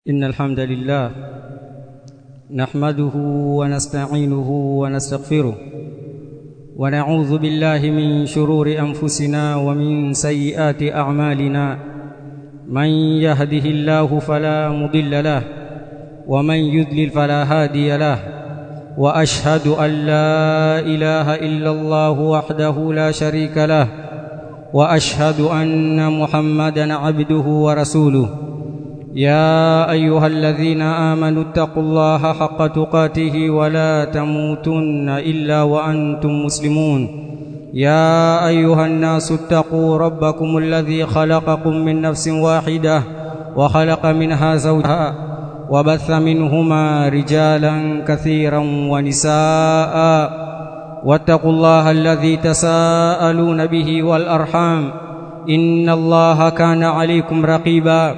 إن الحمد لله نحمده ونستعينه ونستغفره ونعوذ بالله من شرور أنفسنا ومن سيئات أعمالنا من يهده الله فلا مضل له ومن يضلل فلا هادي له وأشهد أن لا إله إلا الله وحده لا شريك له وأشهد أن محمدًا عبده ورسوله يا أيها الذين آمنوا اتقوا الله حق تقاته ولا تموتن إلا وأنتم مسلمون يا أيها الناس اتقوا ربكم الذي خلقكم من نفس واحدة وخلق منها زوجها وبث منهما رجالا كثيرا ونساء واتقوا الله الذي تساءلون به والأرحام إن الله كان عليكم رقيبا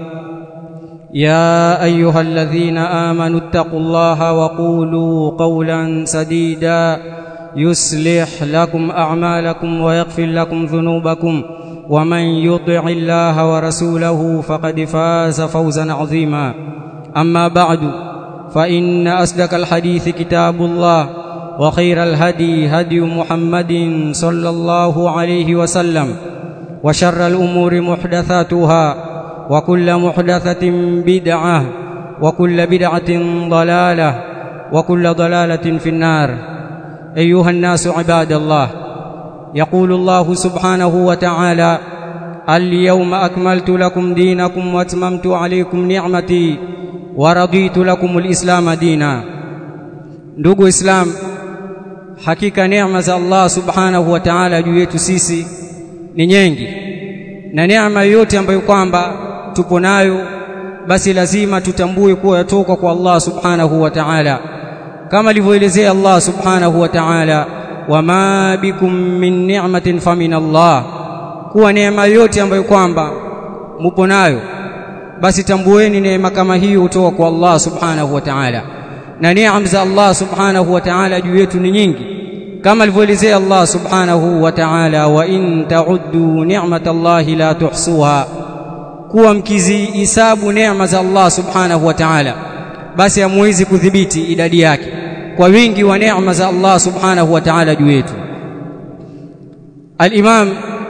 يا أيها الذين آمنوا اتقوا الله وقولوا قولا سديدا يصلح لكم أعمالكم ويغفر لكم ذنوبكم ومن يطع الله ورسوله فقد فاز فوزا عظيما أما بعد فإن أصدق الحديث كتاب الله وخير الهدي هدي محمد صلى الله عليه وسلم وشر الأمور محدثاتها وكل محدثة بدعة وكل بدعة ضلالة وكل ضلالة في النار أيها الناس عباد الله يقول الله سبحانه وتعالى اليوم أكملت لكم دينكم واتممت عليكم نعمتي ورضيت لكم الإسلام دينا. Ndugu Islam, hakika neema za Allah subhanahu wa ta'ala juu yetu sisi ni nyingi, na neema yote ambayo kwamba tupo nayo basi lazima tutambue kuwa yatoka kwa Allah subhanahu wa ta'ala, kama alivyoelezea Allah subhanahu wa ta'ala wama bikum min ni'matin famin Allah, kuwa neema yote ambayo kwamba mupo nayo basi tambueni neema kama hiyo kutoka kwa Allah subhanahu wa ta'ala. Na neema za Allah subhanahu wa ta'ala juu yetu ni nyingi, kama alivyoelezea Allah subhanahu wa ta'ala wa in ta'uddu ni'matallahi la tuhsuha, kuwa mkizihisabu neema za Allah subhanahu wa ta'ala basi hamwezi kudhibiti idadi yake kwa wingi wa neema za Allah subhanahu wa ta'ala juu yetu. Al-Imam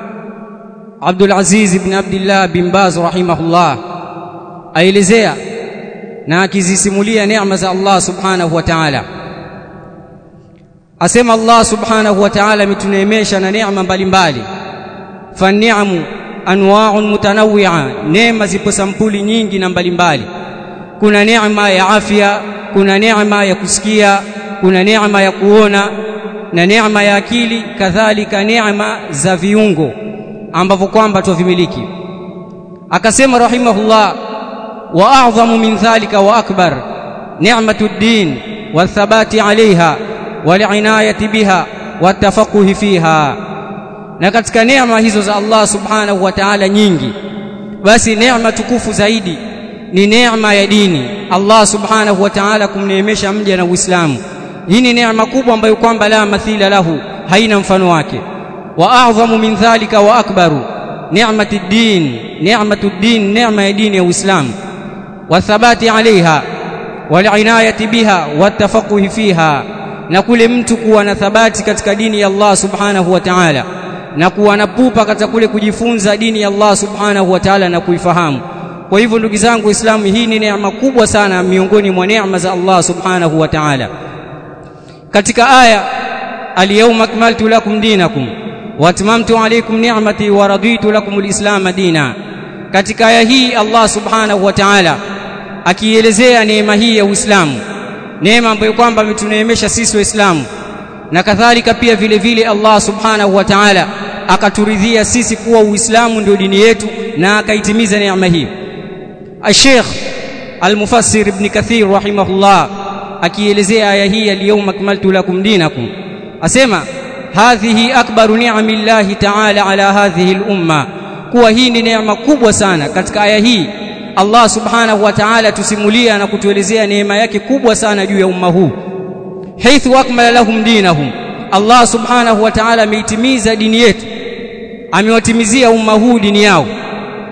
Abdul Aziz ibn Abdullah bin Baz rahimahullah aelezea na akizisimulia neema za Allah subhanahu wa ta'ala, asema Allah subhanahu wa ta'ala ametuneemesha na neema mbalimbali. Fa ni'amu anwa'un mutanawwi'a, neema zipo sampuli nyingi na mbalimbali. Kuna neema ya afya, kuna neema ya kusikia, kuna neema ya kuona na neema ya akili, kadhalika neema za viungo ambavyo kwamba tuvimiliki. Akasema rahimahullah wa a'zamu min dhalika wa akbar ni'matud din wa thabati 'alayha wal 'inayati biha wa tafaqquhi fiha. Na katika neema hizo za Allah subhanahu wa ta'ala nyingi, basi neema tukufu zaidi ni neema ya dini. Allah subhanahu wa ta'ala kumneemesha mja na Uislamu. Hii ni neema kubwa ambayo kwamba la mathila lahu, haina mfano wake. Wa a'zamu min dhalika wa akbaru ni'matid din, ni'matud din, neema ya dini ya Uislamu, wa thabati 'alayha wal 'inayati biha wa tafaqquhi fiha, na kule mtu kuwa na thabati katika dini ya Allah subhanahu wa ta'ala na kuwa na pupa katika kule kujifunza dini ya Allah subhanahu wa ta'ala na kuifahamu. Kwa hivyo ndugu zangu Waislamu, hii ni neema kubwa sana miongoni mwa neema za Allah subhanahu wa ta'ala. Katika aya al-yawma akmaltu lakum dinakum wa atmamtu alaykum ni'mati wa raditu lakum al-islam dina, katika aya hii Allah subhanahu wa ta'ala akielezea neema hii ya Uislamu, neema ambayo kwamba ametuneemesha sisi Waislamu, na kadhalika pia vile vile Allah subhanahu wa ta'ala akaturidhia sisi kuwa Uislamu ndio dini yetu na akaitimiza neema hii. Al-Sheikh Al-Mufassir Ibn Kathir rahimahullah akielezea aya hii al-yawma akmaltu lakum dinakum asema hadhihi akbaru ni'amillahi ta'ala ala hadhihi al-umma, kuwa hii ni neema kubwa sana. Katika aya hii Allah subhanahu wa ta'ala tusimulia na kutuelezea neema yake kubwa sana juu ya umma huu. Haithu akmala lahum dinahum, Allah subhanahu wa ta'ala ameitimiza dini yetu, amewatimizia umma huu dini yao.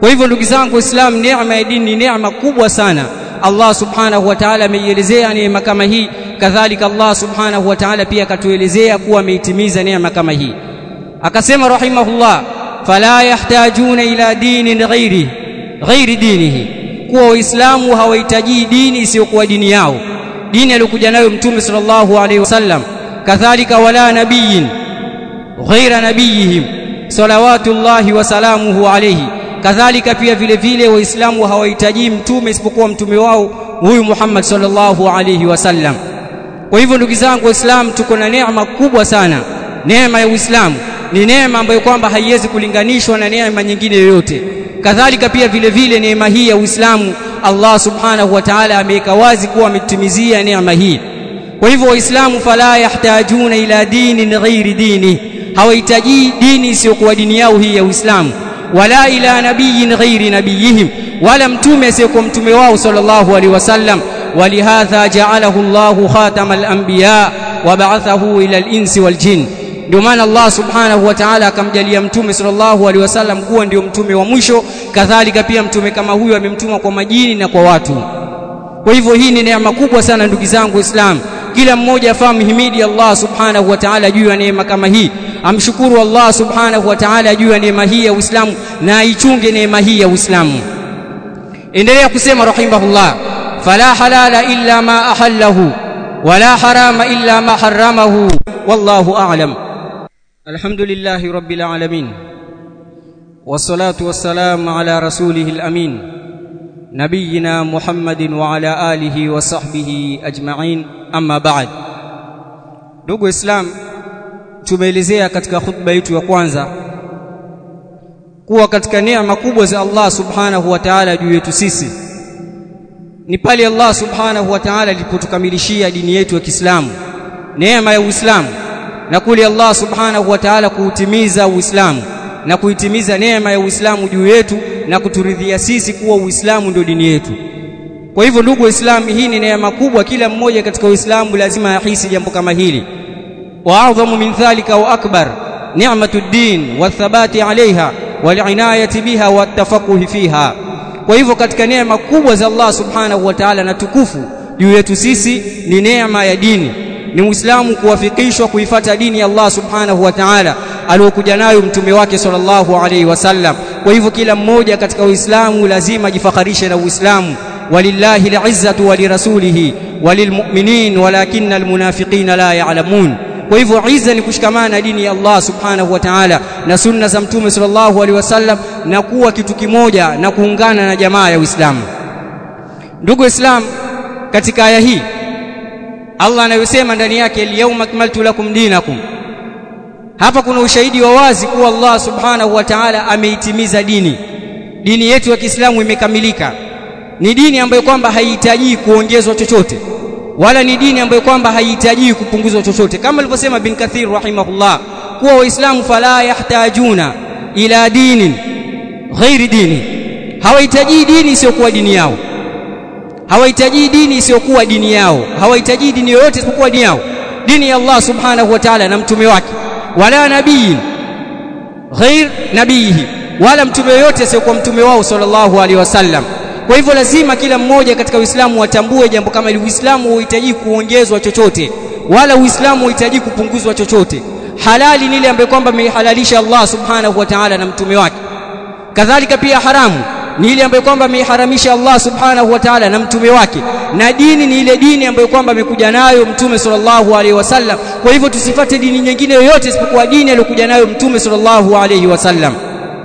Kwa hivyo ndugu zangu Waislamu, neema ya dini ni neema kubwa sana. Allah subhanahu wa ta'ala ameielezea neema kama hii, kadhalika Allah subhanahu wa ta'ala pia akatuelezea kuwa ameitimiza neema kama hii. Akasema rahimahullah, fala yahtajuna ila dinin ghairi dinihi, kuwa Waislamu hawahitaji dini isiyokuwa dini yao, dini aliyokuja nayo Mtume sallallahu alaihi wasallam. Kadhalika wala nabiyin ghaira nabiyihim salawatullahi wa salamuhu alayhi, kadhalika pia vile vile Waislamu hawahitaji mtume isipokuwa mtume wao huyu Muhammad sallallahu alaihi wasallam. Kwa hivyo ndugu zangu Waislamu, tuko na neema kubwa sana. Neema ya Uislamu ni neema ambayo kwamba haiwezi kulinganishwa na neema nyingine yoyote. Kadhalika pia vile vile neema hii ya Uislamu Allah subhanahu wa ta'ala ameweka wazi kuwa ametimizia neema hii. Kwa hivyo Waislamu fala yahtajuna ila dinin ghairi dini, hawahitaji dini isiyokuwa dini yao hii ya Uislamu, wala ila nabiyin ghairi nabiyihim, wala mtume asiyokuwa mtume wao sallallahu alaihi wasallam. Walihadha ja'alahu Allahu khatamal anbiya wa ba'athahu ila al-insi wal jinn. Ndio maana Allah subhanahu wa ta'ala akamjalia mtume sallallahu alaihi wasallam kuwa ndio mtume wa mwisho. Kadhalika pia mtume kama huyu amemtuma kwa majini na kwa watu. Kwa hivyo hii ni neema kubwa sana ndugu zangu Waislamu. Kila mmoja afahamu himidi Allah subhanahu wa ta'ala juu ya neema kama hii, amshukuru Allah subhanahu wa ta'ala juu ya neema hii ya Uislamu, na aichunge neema hii ya Uislamu. Endelea kusema rahimahullah, fala halala illa ma ahallahu wala harama illa ma haramahu wallahu a'lam. Alhamdulillahi rabbil alamin, wassalatu wassalamu ala rasulihil amin, nabiyina Muhammadin wa ala alihi wa sahbihi ajma'in, amma ba'd. Ndugu Islam, tumeelezea katika khutba yetu ya kwanza kuwa katika neema kubwa za Allah subhanahu wa ta'ala juu yetu sisi ni pale Allah subhanahu wa ta'ala alipotukamilishia dini yetu ya Kiislamu, neema ya Uislamu, na kule Allah subhanahu wa ta'ala kuutimiza Uislamu na kuitimiza neema ya Uislamu juu yetu na kuturidhia sisi kuwa Uislamu ndio dini yetu. Kwa hivyo ndugu Waislamu, hii ni neema kubwa, kila mmoja katika Uislamu lazima ahisi jambo kama hili. Wa a'dhamu min dhalika wa akbar ni'matud din wa thabati 'alayha wal inayati biha wa tafaqquh fiha. Kwa hivyo katika neema kubwa za Allah subhanahu wa ta'ala na tukufu juu yetu sisi ni neema ya dini, ni Muislamu kuwafikishwa kuifuata dini ya Allah subhanahu wa ta'ala aliyokuja nayo mtume wake sallallahu alaihi wasallam. Kwa hivyo kila mmoja katika Uislamu lazima jifakharishe na Uislamu. Walillahi al-izzatu wa lirasulihi walilmu'minin walakinna almunafiqina la ya'lamun. Kwa hivyo izza ni kushikamana na dini ya Allah subhanahu wa ta'ala na sunna za mtume sallallahu alaihi wasallam na kuwa kitu kimoja na kuungana na jamaa ya Uislamu. Ndugu Islam, katika aya hii Allah anayosema ndani yake al-yawma akmaltu lakum dinakum, hapa kuna ushahidi wa wazi kuwa Allah subhanahu wa ta'ala ameitimiza dini. Dini yetu ya Kiislamu imekamilika. Ni dini ambayo kwamba haihitaji kuongezwa chochote, wala ni dini ambayo kwamba haihitaji kupunguzwa chochote, kama alivyosema Ibn Kathir rahimahullah kuwa Waislamu fala yahtajuna ila dinin ghairi dini, hawahitaji dini isiyokuwa dini yao, hawahitaji dini isiyokuwa dini yao, hawahitaji dini yoyote isipokuwa dini yao, dini ya Allah subhanahu wa ta'ala na mtume wake. Wala nabiyin ghair nabiyihi, wala mtume yoyote asiyokuwa mtume wao sallallahu alaihi wasallam. Kwa hivyo lazima kila mmoja katika Uislamu watambue jambo kama hili. Uislamu hauhitaji kuongezwa chochote, wala Uislamu hauhitaji kupunguzwa chochote. Halali ni ile ambayo kwamba amehalalisha Allah subhanahu wa ta'ala na mtume wake. Kadhalika pia haramu ni ile ambayo kwamba ameharamisha Allah subhanahu wa ta'ala na mtume wake, na dini ni ile dini ambayo kwamba amekuja nayo mtume sallallahu alaihi wasallam. Kwa hivyo tusifuate dini nyingine yoyote isipokuwa dini aliyokuja nayo mtume sallallahu alaihi wasallam.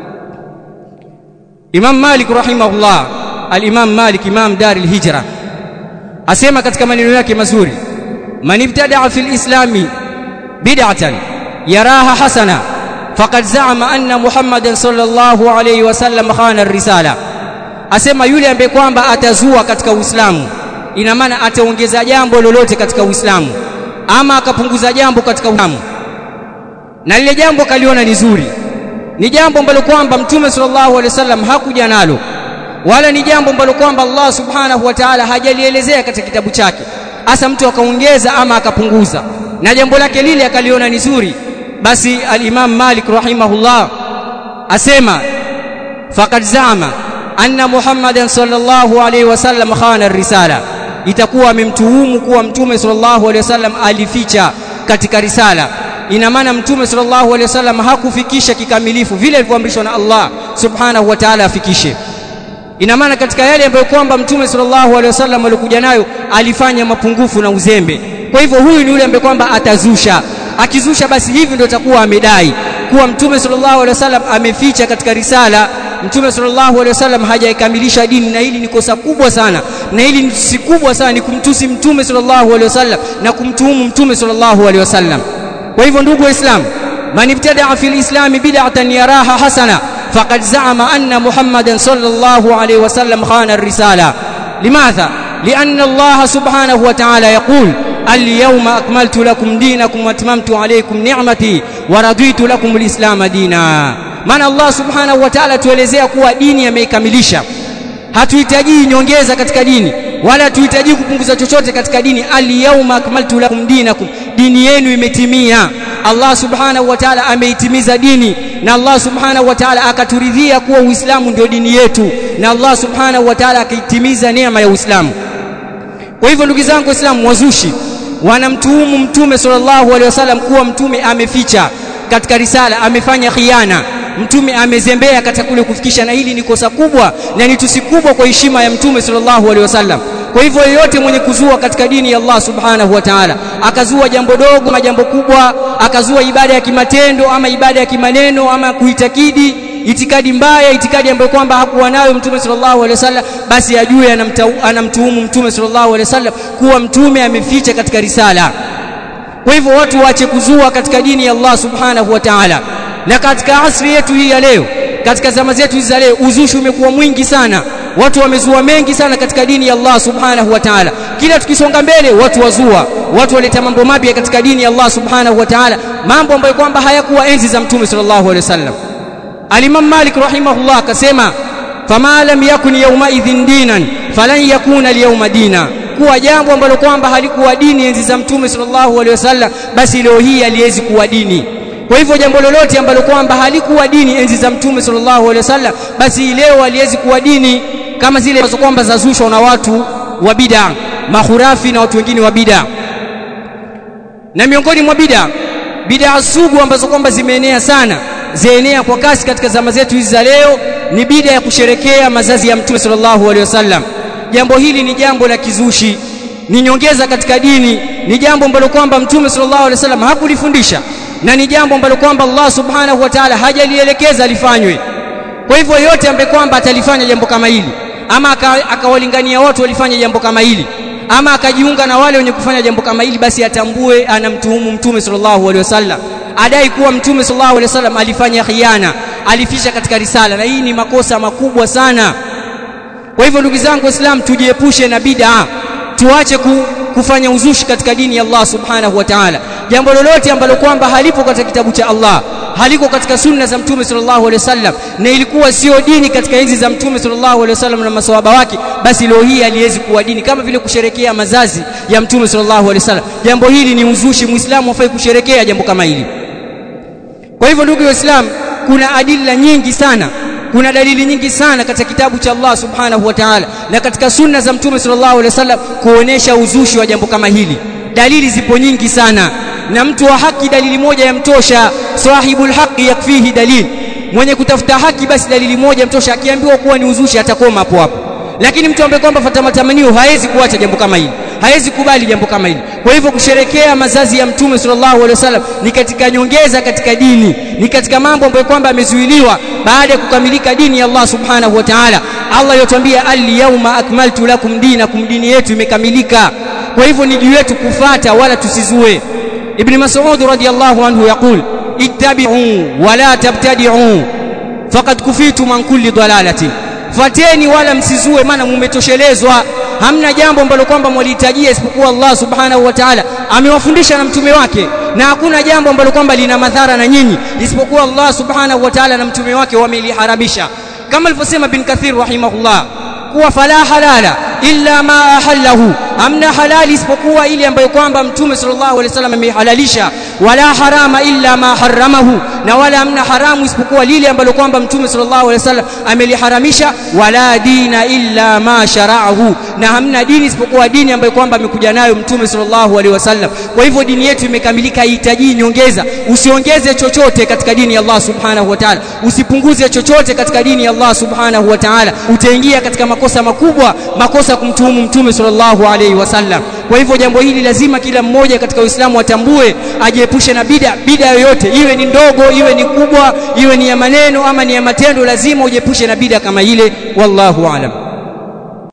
Imam Malik rahimahullah, al-Imam Malik Imam Daril Hijra, asema katika maneno yake mazuri, man ibtada'a fil islami bid'atan yaraha hasana faqad za'ama anna Muhammadan sallallahu alayhi wasallam khana ar-risala. Asema yule ambaye kwamba atazua katika Uislamu, ina maana ataongeza jambo lolote katika Uislamu ama akapunguza jambo katika Uislamu, na lile jambo kaliona ni zuri, ni jambo ambalo kwamba mtume sallallahu alayhi wasallam hakuja nalo, wala ni jambo ambalo kwamba Allah subhanahu wa ta'ala hajalielezea katika kitabu chake, hasa mtu akaongeza ama akapunguza, na jambo lake lile akaliona ni zuri, basi al-Imam Malik rahimahullah asema faqad zama anna Muhammadan sallallahu alayhi wasallam khana ar-risala, itakuwa amemtuhumu kuwa mtume sallallahu alayhi wasallam alificha katika risala. Ina maana mtume sallallahu alayhi wasallam hakufikisha kikamilifu vile alivyoamrishwa na Allah subhanahu wa ta'ala afikishe. Ina maana katika yale ambayo kwamba mtume sallallahu alayhi wasallam alikuja nayo alifanya mapungufu na uzembe. Kwa hivyo huyu ni yule ambaye kwamba atazusha. Akizusha basi hivi ndio atakuwa amedai kuwa mtume sallallahu alayhi wasallam ameficha katika risala. Mtume sallallahu alayhi wasallam hajaikamilisha dini, na hili ni kosa kubwa sana, na hili ni si kubwa sana, ni kumtusi mtume sallallahu alayhi wasallam na kumtuhumu mtume sallallahu alayhi wasallam. Kwa hivyo ndugu waislamu, man ibtada'a fil islam bid'atan yaraha hasana faqad za'ama anna Muhammadan sallallahu alayhi wasallam khana ar-risala. Limadha? لأن الله سبحانه وتعالى يقول اليوم أكملت لكم دينكم واتممت عليكم نعمتي ورضيت لكم الإسلام دينا. maana Allah subhanahu wa ta'ala tuelezea kuwa dini ameikamilisha. Hatuhitaji nyongeza katika dini wala hatuhitaji kupunguza chochote katika dini. Al-yawma akmaltu lakum dinakum, dini yenu imetimia. Allah subhanahu wa ta'ala ameitimiza dini, na Allah subhanahu wa ta'ala akaturidhia kuwa Uislamu ndio dini yetu, na Allah subhanahu wa ta'ala akaitimiza neema ya Uislamu. Kwa hivyo ndugu zangu Waislamu, wazushi wanamtuhumu mtume sallallahu alaihi wasallam kuwa mtume ameficha katika risala, amefanya khiana, mtume amezembea katika kule kufikisha, na hili ni kosa kubwa na ni tusi kubwa kwa heshima ya mtume sallallahu alaihi wasallam. Kwa hivyo yeyote mwenye kuzua katika dini ya Allah subhanahu wa ta'ala, akazua jambo dogo ama jambo kubwa, akazua ibada ya kimatendo ama ibada ya kimaneno ama kuitakidi itikadi mbaya, itikadi ambayo kwamba hakuwa nayo mtume sallallahu alaihi wasallam, basi ajue anamtuhumu mtume sallallahu alaihi wasallam kuwa mtume ameficha katika risala. Kwa hivyo watu waache kuzua katika dini ya Allah subhanahu wa ta'ala. Na katika asri yetu hii ya leo, katika zama zetu hizi za leo, uzushi umekuwa mwingi sana. Watu wamezua mengi sana katika dini ya Allah subhanahu wa ta'ala. Kila tukisonga mbele watu wazua, watu waleta mambo mapya katika dini ya Allah subhanahu wa ta'ala, mambo ambayo kwamba hayakuwa enzi za mtume sallallahu alaihi wasallam. Al-Imam Malik rahimahullah akasema, fama lam yakun yawma idhin dinan falan yakuna al-yawma dina, kuwa jambo ambalo kwamba halikuwa dini enzi za mtume sallallahu alaihi wasallam, basi leo hii haliwezi kuwa dini. Kwa hivyo jambo lolote ambalo kwamba halikuwa dini enzi za mtume sallallahu alaihi wasallam, basi leo haliwezi kuwa dini, kama zile ambazo kwamba zazushwa na watu wa bid'a, mahurafi na watu wengine wa bid'a. Na miongoni mwa bid'a sugu ambazo kwamba zimeenea sana, zimeenea kwa kasi katika zama zetu hizi za leo, ni bid'a ya kusherekea mazazi ya mtume sallallahu alaihi wasallam. Jambo hili ni jambo la kizushi, ni nyongeza katika dini, ni jambo ambalo kwamba mtume sallallahu alaihi wasallam hakulifundisha, na ni jambo ambalo kwamba Allah subhanahu wa ta'ala hajalielekeza lifanywe. Kwa hivyo yote ambaye kwamba atalifanya jambo kama hili, ama akawalingania watu walifanya jambo kama hili, ama akajiunga na wale wenye kufanya jambo kama hili, basi atambue anamtuhumu mtume sallallahu alaihi wasallam, adai kuwa mtume sallallahu alaihi wasallam alifanya khiana, alifisha katika risala, na hii ni makosa makubwa sana. Kwa hivyo ndugu zangu Waislamu, tujiepushe na bid'a, tuache kufanya uzushi katika dini ya Allah subhanahu wa ta'ala. Jambo lolote ambalo kwamba halipo katika kitabu cha Allah, haliko katika sunna za mtume sallallahu alaihi wasallam, na ilikuwa sio dini katika enzi za mtume sallallahu alaihi wasallam na maswahaba wake, basi leo hii haliwezi kuwa dini. Kama vile kusherekea mazazi ya mtume sallallahu alaihi wasallam, jambo hili ni uzushi. Muislamu hafai kusherekea jambo kama hili. Kwa hivyo ndugu Waislamu, kuna adila nyingi sana, kuna dalili nyingi sana katika kitabu cha Allah subhanahu wa ta'ala na katika sunna za mtume sallallahu alaihi wasallam kuonesha uzushi wa jambo kama hili. Dalili zipo nyingi sana, na mtu wa haki dalili moja yamtosha. Sahibul haqi yakfihi dalil, mwenye kutafuta haki basi dalili moja yamtosha. Akiambiwa kuwa ni uzushi atakoma hapo hapo, lakini mtu ambaye kwamba fatamatamanio hawezi kuacha jambo kama hili, hawezi kubali jambo kama hili. Kwa hivyo kusherekea mazazi ya mtume sallallahu alaihi wasallam ni katika nyongeza katika dini, ni katika mambo ambayo kwamba yamezuiliwa baada ya kukamilika dini ya Allah subhanahu wa ta'ala. Allah yotuambia al-yawma akmaltu lakum dinakum, dini yetu imekamilika. Kwa hivyo ni juu yetu kufuata wala tusizue. Ibn Mas'ud radiyallahu anhu yaqul, ittabi'u wa la tabtadi'u faqad kufitu man kulli dalalati, fateni wala msizue, maana mmetoshelezwa. Hamna jambo ambalo kwamba mwalihitajia isipokuwa Allah subhanahu wa ta'ala amewafundisha na mtume wake, na hakuna jambo ambalo kwamba lina madhara na nyinyi isipokuwa Allah subhanahu wa ta'ala na mtume wake wameliharamisha. Kama alivyosema Ibn Kathir rahimahullah kuwa fala halala illa ma ahallahu, amna halali isipokuwa ile ambayo kwamba Mtume sallallahu alaihi wasallam amehalalisha, wala harama illa ma haramahu, na wala amna haramu isipokuwa lile ambalo kwamba Mtume sallallahu alaihi wasallam ameliharamisha, wala dina illa ma shara'ahu, na hamna dini isipokuwa dini ambayo kwamba amekuja nayo Mtume sallallahu alaihi wasallam. Kwa hivyo dini yetu imekamilika, haihitaji nyongeza. Usiongeze chochote katika dini ya Allah subhanahu wa ta'ala, usipunguze chochote katika dini ya Allah subhanahu wa ta'ala, utaingia katika makosa makubwa, makosa kumtuhumu Mtume sallallahu alaihi wasallam. Kwa hivyo jambo hili lazima kila mmoja katika Uislamu atambue, ajiepushe na bid'a yoyote, iwe ni ndogo, iwe ni kubwa, iwe ni ya maneno ama ni ya matendo, lazima ujiepushe na bid'a kama ile. Wallahu a'lam.